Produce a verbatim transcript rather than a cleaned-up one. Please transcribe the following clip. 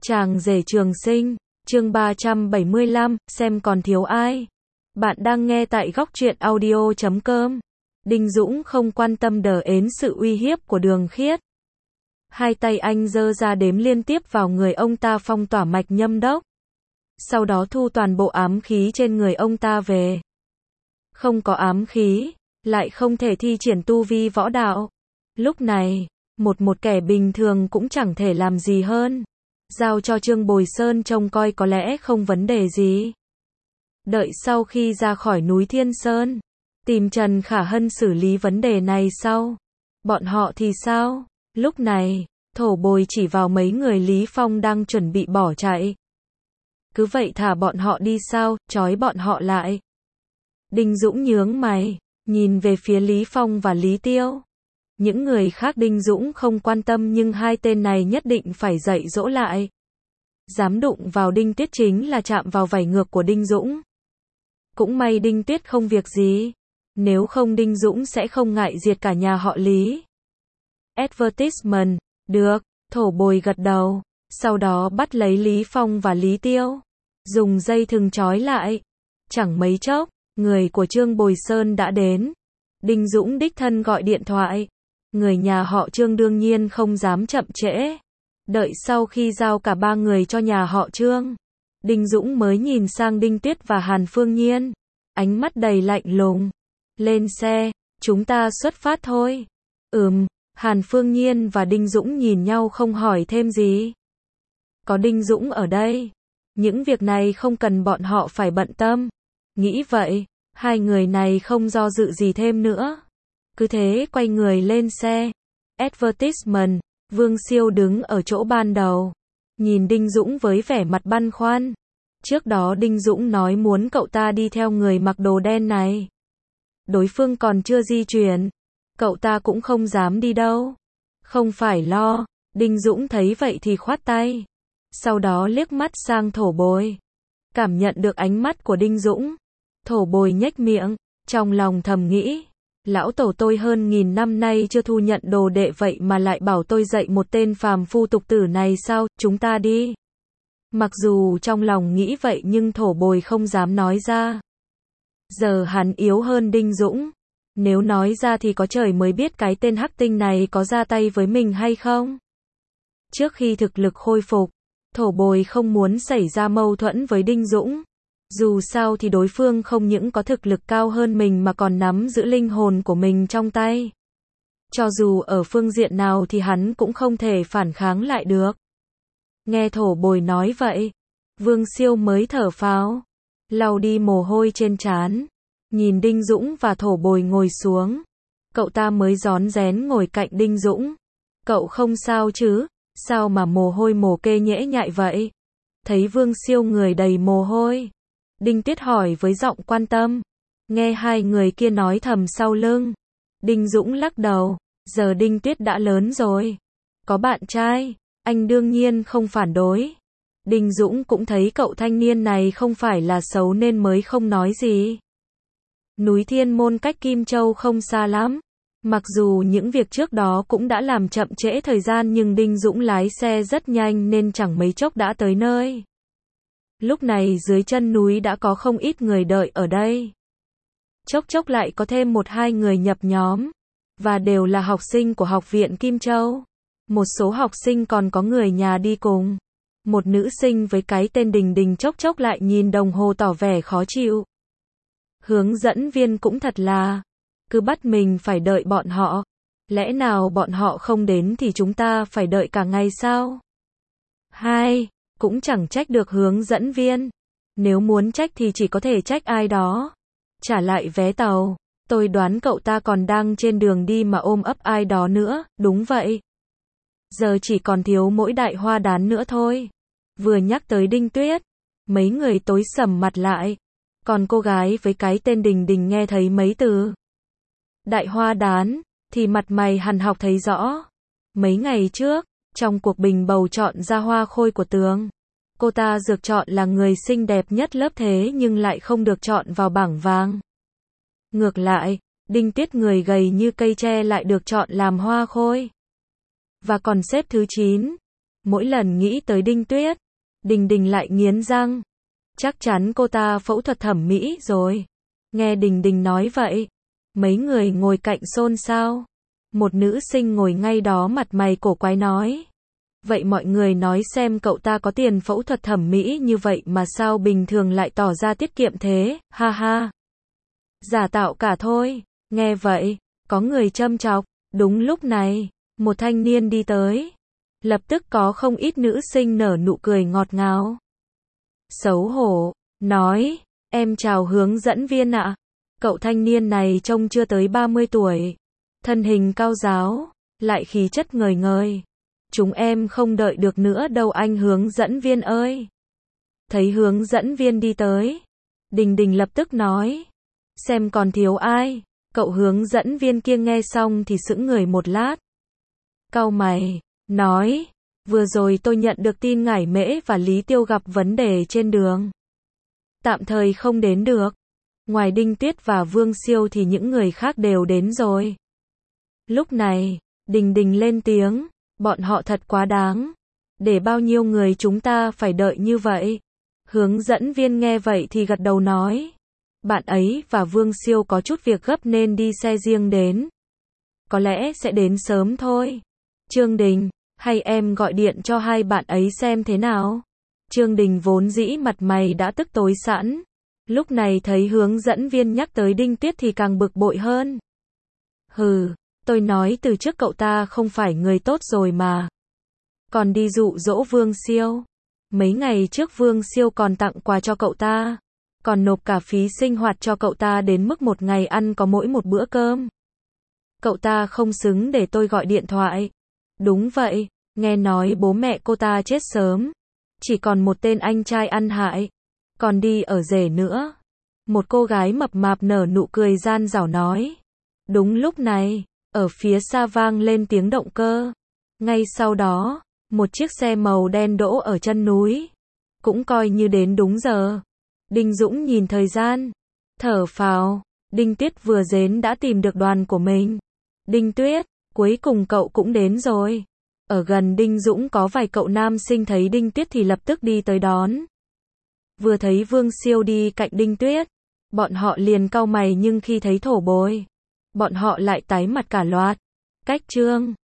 Chàng rể trường sinh, chương ba trăm bảy mươi lăm, xem còn thiếu ai. Bạn đang nghe tại góc truyện audio chấm com. Đinh Dũng không quan tâm đờ ến sự uy hiếp của Đường Khiết. Hai tay anh giơ ra đếm liên tiếp vào người ông ta phong tỏa mạch nhâm đốc. Sau đó thu toàn bộ ám khí trên người ông ta về. Không có ám khí, lại không thể thi triển tu vi võ đạo. Lúc này, một một kẻ bình thường cũng chẳng thể làm gì hơn. Giao cho Trương Bồi Sơn trông coi có lẽ không vấn đề gì. Đợi sau khi ra khỏi núi Thiên Sơn, tìm Trần Khả Hân xử lý vấn đề này sau. Bọn họ thì sao? Lúc này, Thổ Bồi chỉ vào mấy người Lý Phong đang chuẩn bị bỏ chạy. Cứ vậy thả bọn họ đi sao, trói bọn họ lại. Đinh Dũng nhướng mày, nhìn về phía Lý Phong và Lý Tiêu. Những người khác Đinh Dũng không quan tâm nhưng hai tên này nhất định phải dạy dỗ lại. Dám đụng vào Đinh Tuyết chính là chạm vào vảy ngược của Đinh Dũng. Cũng may Đinh Tuyết không việc gì. Nếu không Đinh Dũng sẽ không ngại diệt cả nhà họ Lý. Advertisement, được, Thổ Bồi gật đầu. Sau đó bắt lấy Lý Phong và Lý Tiêu. Dùng dây thừng trói lại. Chẳng mấy chốc, người của Trương Bồi Sơn đã đến. Đinh Dũng đích thân gọi điện thoại. Người nhà họ Trương đương nhiên không dám chậm trễ. Đợi sau khi giao cả ba người cho nhà họ Trương, Đinh Dũng mới nhìn sang Đinh Tuyết và Hàn Phương Nhiên. Ánh mắt đầy lạnh lùng. Lên xe, chúng ta xuất phát thôi. Ừm, Hàn Phương Nhiên và Đinh Dũng nhìn nhau không hỏi thêm gì. Có Đinh Dũng ở đây, những việc này không cần bọn họ phải bận tâm. Nghĩ vậy, hai người này không do dự gì thêm nữa. Cứ thế quay người lên xe. Advertisement, Vương Siêu đứng ở chỗ ban đầu. Nhìn Đinh Dũng với vẻ mặt băn khoăn. Trước đó Đinh Dũng nói muốn cậu ta đi theo người mặc đồ đen này. Đối phương còn chưa di chuyển. Cậu ta cũng không dám đi đâu. Không phải lo. Đinh Dũng thấy vậy thì khoát tay. Sau đó liếc mắt sang Thổ Bồi. Cảm nhận được ánh mắt của Đinh Dũng. Thổ Bồi nhếch miệng. Trong lòng thầm nghĩ. Lão tổ tôi hơn nghìn năm nay chưa thu nhận đồ đệ vậy mà lại bảo tôi dạy một tên phàm phu tục tử này sao, chúng ta đi. Mặc dù trong lòng nghĩ vậy nhưng Thổ Bồi không dám nói ra. Giờ hắn yếu hơn Đinh Dũng. Nếu nói ra thì có trời mới biết cái tên hắc tinh này có ra tay với mình hay không. Trước khi thực lực khôi phục, Thổ Bồi không muốn xảy ra mâu thuẫn với Đinh Dũng. Dù sao thì đối phương không những có thực lực cao hơn mình mà còn nắm giữ linh hồn của mình trong tay. Cho dù ở phương diện nào thì hắn cũng không thể phản kháng lại được. Nghe Thổ Bồi nói vậy, Vương Siêu mới thở phào, lau đi mồ hôi trên trán, nhìn Đinh Dũng và Thổ Bồi ngồi xuống. Cậu ta mới rón rén ngồi cạnh Đinh Dũng. Cậu không sao chứ, sao mà mồ hôi mồ kê nhễ nhại vậy? Thấy Vương Siêu người đầy mồ hôi, Đinh Tuyết hỏi với giọng quan tâm. Nghe hai người kia nói thầm sau lưng, Đinh Dũng lắc đầu. Giờ Đinh Tuyết đã lớn rồi, có bạn trai, anh đương nhiên không phản đối. Đinh Dũng cũng thấy cậu thanh niên này không phải là xấu nên mới không nói gì. Núi Thiên Môn cách Kim Châu không xa lắm. Mặc dù những việc trước đó cũng đã làm chậm trễ thời gian nhưng Đinh Dũng lái xe rất nhanh nên chẳng mấy chốc đã tới nơi. Lúc này dưới chân núi đã có không ít người đợi ở đây. Chốc chốc lại có thêm một hai người nhập nhóm. Và đều là học sinh của học viện Kim Châu. Một số học sinh còn có người nhà đi cùng. Một nữ sinh với cái tên Đình Đình chốc chốc lại nhìn đồng hồ tỏ vẻ khó chịu. Hướng dẫn viên cũng thật là, cứ bắt mình phải đợi bọn họ. Lẽ nào bọn họ không đến thì chúng ta phải đợi cả ngày sao? Hai, cũng chẳng trách được hướng dẫn viên. Nếu muốn trách thì chỉ có thể trách ai đó. Trả lại vé tàu. Tôi đoán cậu ta còn đang trên đường đi mà ôm ấp ai đó nữa, đúng vậy. Giờ chỉ còn thiếu mỗi Đại Hoa Đán nữa thôi. Vừa nhắc tới Đinh Tuyết, mấy người tối sầm mặt lại. Còn cô gái với cái tên Đình Đình nghe thấy mấy từ Đại Hoa Đán, thì mặt mày hằn học thấy rõ. Mấy ngày trước, trong cuộc bình bầu chọn ra hoa khôi của Tường, cô ta được chọn là người xinh đẹp nhất lớp thế nhưng lại không được chọn vào bảng vàng. Ngược lại, Đinh Tuyết người gầy như cây tre lại được chọn làm hoa khôi. Và còn xếp thứ chín. Mỗi lần nghĩ tới Đinh Tuyết, Đình Đình lại nghiến răng. Chắc chắn cô ta phẫu thuật thẩm mỹ rồi. Nghe Đình Đình nói vậy, mấy người ngồi cạnh xôn xao. Một nữ sinh ngồi ngay đó mặt mày cổ quái nói. Vậy mọi người nói xem cậu ta có tiền phẫu thuật thẩm mỹ như vậy mà sao bình thường lại tỏ ra tiết kiệm thế, ha ha. Giả tạo cả thôi. Nghe vậy, có người châm chọc. Đúng lúc này, một thanh niên đi tới. Lập tức có không ít nữ sinh nở nụ cười ngọt ngào. Xấu hổ, nói, em chào hướng dẫn viên ạ. Cậu thanh niên này trông chưa tới ba mươi tuổi. Thân hình cao ráo, lại khí chất ngời ngời. Chúng em không đợi được nữa đâu anh hướng dẫn viên ơi. Thấy hướng dẫn viên đi tới, Đình Đình lập tức nói. Xem còn thiếu ai. Cậu hướng dẫn viên kia nghe xong thì sững người một lát. Cau mày, nói. Vừa rồi tôi nhận được tin Ngải Mễ và Lý Tiêu gặp vấn đề trên đường. Tạm thời không đến được. Ngoài Đinh Tuyết và Vương Siêu thì những người khác đều đến rồi. Lúc này, Đình Đình lên tiếng. Bọn họ thật quá đáng. Để bao nhiêu người chúng ta phải đợi như vậy? Hướng dẫn viên nghe vậy thì gật đầu nói. Bạn ấy và Vương Siêu có chút việc gấp nên đi xe riêng đến. Có lẽ sẽ đến sớm thôi. Trương Đình, hay em gọi điện cho hai bạn ấy xem thế nào? Trương Đình vốn dĩ mặt mày đã tức tối sẵn. Lúc này thấy hướng dẫn viên nhắc tới Đinh Tuyết thì càng bực bội hơn. Hừ, tôi nói từ trước cậu ta không phải người tốt rồi mà. Còn đi dụ dỗ Vương Siêu. Mấy ngày trước Vương Siêu còn tặng quà cho cậu ta. Còn nộp cả phí sinh hoạt cho cậu ta đến mức một ngày ăn có mỗi một bữa cơm. Cậu ta không xứng để tôi gọi điện thoại. Đúng vậy, nghe nói bố mẹ cô ta chết sớm. Chỉ còn một tên anh trai ăn hại. Còn đi ở rể nữa. Một cô gái mập mạp nở nụ cười gian dảo nói. Đúng lúc này, ở phía xa vang lên tiếng động cơ. Ngay sau đó, một chiếc xe màu đen đỗ ở chân núi. Cũng coi như đến đúng giờ. Đinh Dũng nhìn thời gian. Thở phào. Đinh Tuyết vừa đến đã tìm được đoàn của mình. Đinh Tuyết, cuối cùng cậu cũng đến rồi. Ở gần Đinh Dũng có vài cậu nam sinh thấy Đinh Tuyết thì lập tức đi tới đón. Vừa thấy Vương Siêu đi cạnh Đinh Tuyết, bọn họ liền cau mày nhưng khi thấy thổ bồi, bọn họ lại tái mặt cả loạt. Cách Trương